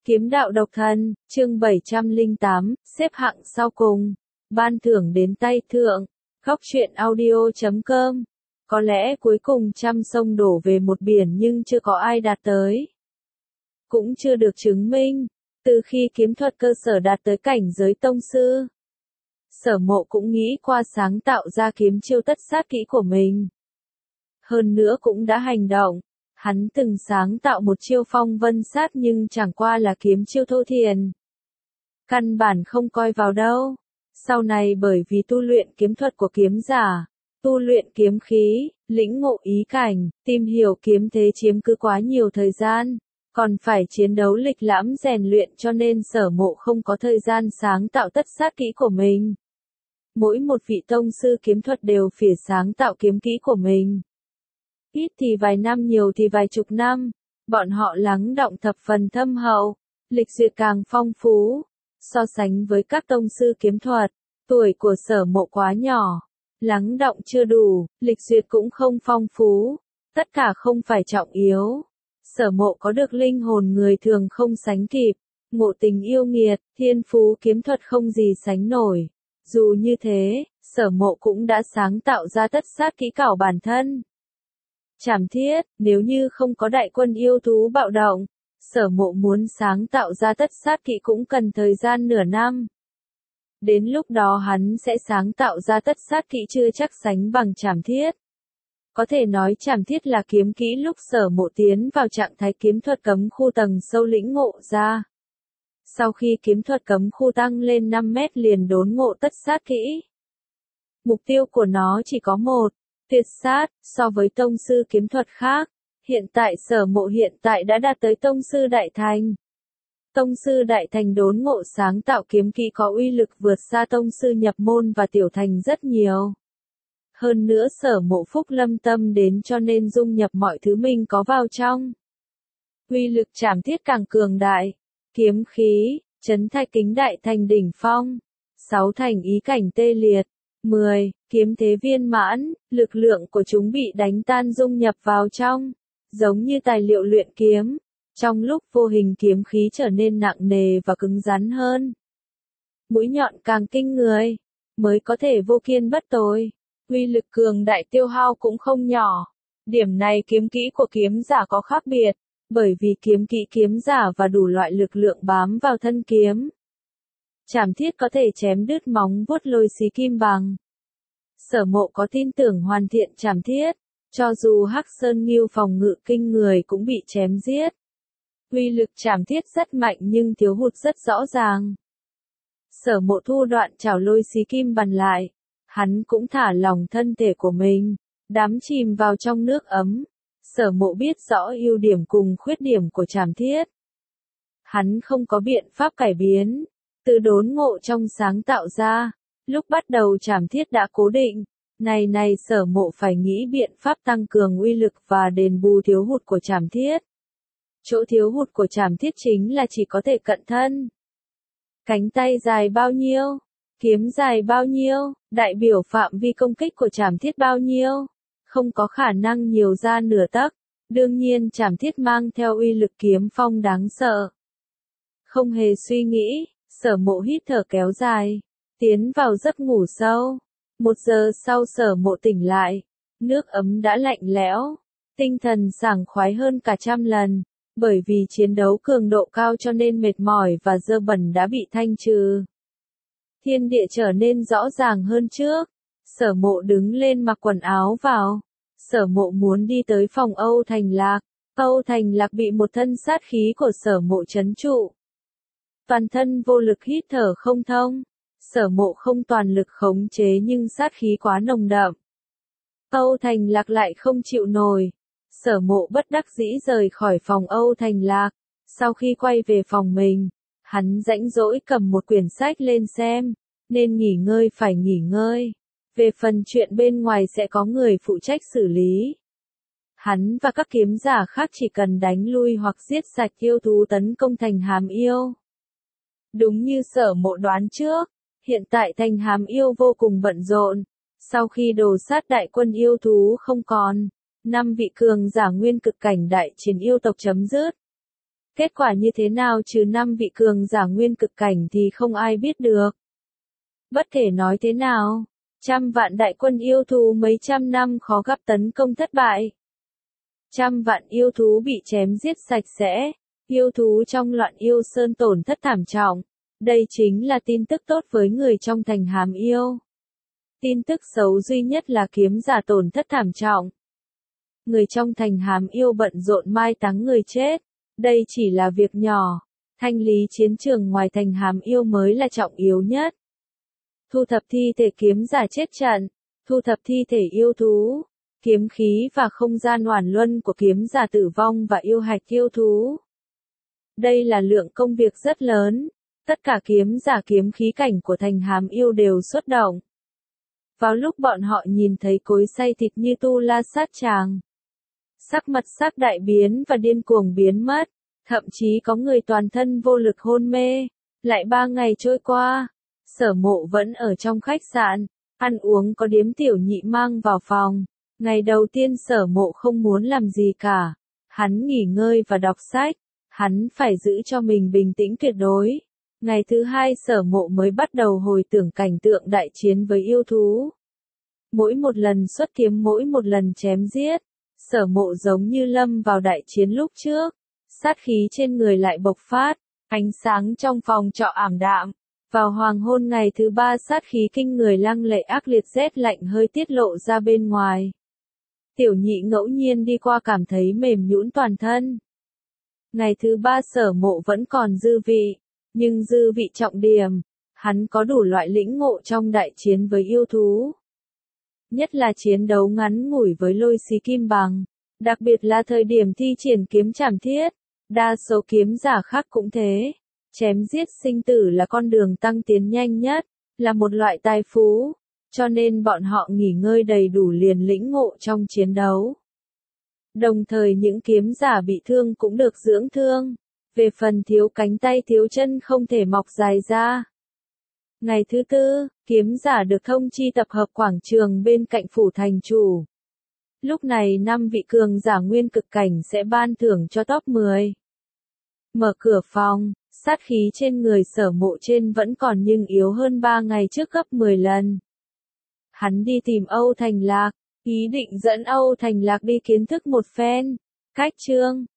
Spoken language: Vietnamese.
Kiếm đạo độc thân, chương 708, xếp hạng sau cùng. Ban thưởng đến tay thượng. Góc truyện audio.com. Có lẽ cuối cùng trăm sông đổ về một biển nhưng chưa có ai đạt tới. Cũng chưa được chứng minh. Từ khi kiếm thuật cơ sở đạt tới cảnh giới tông sư, Sở Mộ cũng nghĩ qua sáng tạo ra kiếm chiêu tất sát kỹ của mình. Hơn nữa cũng đã hành động. Hắn từng sáng tạo một chiêu phong vân sát nhưng chẳng qua là kiếm chiêu thô thiển. Căn bản không coi vào đâu. Sau này bởi vì tu luyện kiếm thuật của kiếm giả, tu luyện kiếm khí, lĩnh ngộ ý cảnh, tìm hiểu kiếm thế chiếm cứ quá nhiều thời gian, còn phải chiến đấu lịch lãm rèn luyện cho nên Sở Mộ không có thời gian sáng tạo tất sát kỹ của mình. Mỗi một vị tông sư kiếm thuật đều phải sáng tạo kiếm kỹ của mình. Ít thì vài năm, nhiều thì vài chục năm, bọn họ lắng đọng thập phần thâm hậu, lịch duyệt càng phong phú. So sánh với các tông sư kiếm thuật, tuổi của Sở Mộ quá nhỏ, lắng đọng chưa đủ, lịch duyệt cũng không phong phú, tất cả không phải trọng yếu. Sở Mộ có được linh hồn người thường không sánh kịp, ngộ tình yêu nghiệt, thiên phú kiếm thuật không gì sánh nổi. Dù như thế, Sở Mộ cũng đã sáng tạo ra tất sát kỹ cảo bản thân. Trảm thiết, nếu như không có đại quân yêu thú bạo động, Sở Mộ muốn sáng tạo ra tất sát kỹ cũng cần thời gian nửa năm. Đến lúc đó hắn sẽ sáng tạo ra tất sát kỹ chưa chắc sánh bằng trảm thiết. Có thể nói trảm thiết là kiếm kỹ lúc Sở Mộ tiến vào trạng thái kiếm thuật cấm khu tầng sâu lĩnh ngộ ra. Sau khi kiếm thuật cấm khu tăng lên 5 mét liền đốn ngộ tất sát kỹ. Mục tiêu của nó chỉ có một, tuyệt sát. So với tông sư kiếm thuật khác, hiện tại Sở Mộ hiện tại đã đạt tới tông sư đại thành. Tông sư đại thành đốn ngộ sáng tạo kiếm kỹ có uy lực vượt xa tông sư nhập môn và tiểu thành rất nhiều. Hơn nữa Sở Mộ phúc lâm tâm đến cho nên dung nhập mọi thứ mình có vào trong. Uy lực trảm thiết càng cường đại. Kiếm khí, chấn thạch kính đại thành đỉnh phong. 6 thành ý cảnh tê liệt. 10. Kiếm thế viên mãn, lực lượng của chúng bị đánh tan dung nhập vào trong, giống như tài liệu luyện kiếm. Trong lúc vô hình kiếm khí trở nên nặng nề và cứng rắn hơn. Mũi nhọn càng kinh người, mới có thể vô kiên bất tồi. Uy lực cường đại tiêu hao cũng không nhỏ. Điểm này kiếm kỹ của kiếm giả có khác biệt, bởi vì kiếm kỹ kiếm giả và đủ loại lực lượng bám vào thân kiếm. Trảm thiết có thể chém đứt móng vuốt lôi xí kim bằng. Sở Mộ có tin tưởng hoàn thiện trảm thiết, cho dù Hắc Sơn Nghiêu phòng ngự kinh người cũng bị chém giết. Uy lực trảm thiết rất mạnh nhưng thiếu hụt rất rõ ràng. Sở Mộ thu đoạn chảo lôi xí kim bằng lại, hắn cũng thả lỏng thân thể của mình, đắm chìm vào trong nước ấm. Sở Mộ biết rõ ưu điểm cùng khuyết điểm của trảm thiết. Hắn không có biện pháp cải biến, từ đốn ngộ trong sáng tạo ra. Lúc bắt đầu trảm thiết đã cố định, này Sở Mộ phải nghĩ biện pháp tăng cường uy lực và đền bù thiếu hụt của trảm thiết. Chỗ thiếu hụt của trảm thiết chính là chỉ có thể cận thân. Cánh tay dài bao nhiêu? Kiếm dài bao nhiêu? Đại biểu phạm vi công kích của trảm thiết bao nhiêu? Không có khả năng nhiều ra nửa tấc. Đương nhiên trảm thiết mang theo uy lực kiếm phong đáng sợ. Không hề suy nghĩ, Sở Mộ hít thở kéo dài, tiến vào giấc ngủ sâu. 1 giờ sau Sở Mộ tỉnh lại, nước ấm đã lạnh lẽo, tinh thần sảng khoái hơn cả trăm lần, bởi vì chiến đấu cường độ cao cho nên mệt mỏi và dơ bẩn đã bị thanh trừ. Thiên địa trở nên rõ ràng hơn trước. Sở Mộ đứng lên mặc quần áo vào. Sở Mộ muốn đi tới phòng Âu Thành Lạc. Âu Thành Lạc bị một thân sát khí của Sở Mộ trấn trụ. Toàn thân vô lực hít thở không thông. Sở Mộ không toàn lực khống chế nhưng sát khí quá nồng đậm. Âu Thành Lạc lại không chịu nổi. Sở Mộ bất đắc dĩ rời khỏi phòng Âu Thành Lạc. Sau khi quay về phòng mình, hắn rãnh rỗi cầm một quyển sách lên xem. Nên nghỉ ngơi phải nghỉ ngơi. Về phần chuyện bên ngoài sẽ có người phụ trách xử lý. Hắn và các kiếm giả khác chỉ cần đánh lui hoặc giết sạch yêu thú tấn công thành hàm yêu. Đúng như Sở Mộ đoán trước, hiện tại thành hàm yêu vô cùng bận rộn. Sau khi đồ sát đại quân yêu thú không còn, 5 vị cường giả nguyên cực cảnh đại chiến yêu tộc chấm dứt. Kết quả như thế nào trừ 5 vị cường giả nguyên cực cảnh thì không ai biết được. Bất kể nói thế nào, trăm vạn đại quân yêu thú mấy trăm năm khó gặp tấn công thất bại. Trăm vạn yêu thú bị chém giết sạch sẽ, yêu thú trong loạn yêu sơn tổn thất thảm trọng. Đây chính là tin tức tốt với người trong thành Hàm Yêu. Tin tức xấu duy nhất là kiếm giả tổn thất thảm trọng. Người trong thành Hàm Yêu bận rộn mai táng người chết. Đây chỉ là việc nhỏ. Thanh lý chiến trường ngoài thành Hàm Yêu mới là trọng yếu nhất. Thu thập thi thể kiếm giả chết trận, thu thập thi thể yêu thú, kiếm khí và không gian oản luân của kiếm giả tử vong và yêu hạch yêu thú. Đây là lượng công việc rất lớn, tất cả kiếm giả kiếm khí cảnh của thành Hàm Yêu đều xuất động. Vào lúc bọn họ nhìn thấy cối xay thịt như tu la sát tràng, sắc mặt sắc đại biến và điên cuồng biến mất, thậm chí có người toàn thân vô lực hôn mê. Lại 3 ngày trôi qua, Sở Mộ vẫn ở trong khách sạn, ăn uống có Điếm Tiểu Nhị mang vào phòng. Ngày đầu tiên Sở Mộ không muốn làm gì cả, hắn nghỉ ngơi và đọc sách, hắn phải giữ cho mình bình tĩnh tuyệt đối. Ngày thứ 2 Sở Mộ mới bắt đầu hồi tưởng cảnh tượng đại chiến với yêu thú. Mỗi một lần xuất kiếm, mỗi một lần chém giết, Sở Mộ giống như lâm vào đại chiến lúc trước, sát khí trên người lại bộc phát, ánh sáng trong phòng trọ ảm đạm. Vào hoàng hôn ngày thứ 3 sát khí kinh người lăng lệ ác liệt rét lạnh hơi tiết lộ ra bên ngoài. Tiểu Nhị ngẫu nhiên đi qua cảm thấy mềm nhũn toàn thân. Ngày thứ 3 Sở Mộ vẫn còn dư vị, nhưng dư vị trọng điểm, hắn có đủ loại lĩnh ngộ trong đại chiến với yêu thú. Nhất là chiến đấu ngắn ngủi với Lôi Xí Kim Bằng, đặc biệt là thời điểm thi triển kiếm trảm thiết, đa số kiếm giả khác cũng thế. Chém giết sinh tử là con đường tăng tiến nhanh nhất, là một loại tài phú, cho nên bọn họ nghỉ ngơi đầy đủ liền lĩnh ngộ trong chiến đấu. Đồng thời những kiếm giả bị thương cũng được dưỡng thương, về phần thiếu cánh tay thiếu chân không thể mọc dài ra. Ngày thứ 4, kiếm giả được thông chi tập hợp quảng trường bên cạnh phủ thành chủ. Lúc này 5 vị cường giả nguyên cực cảnh sẽ ban thưởng cho top 10. Mở cửa phòng, sát khí trên người Sở Mộ trên vẫn còn nhưng yếu hơn 3 ngày trước gấp 10 lần. Hắn đi tìm Âu Thành Lạc, ý định dẫn Âu Thành Lạc đi kiến thức một phen. Cách chương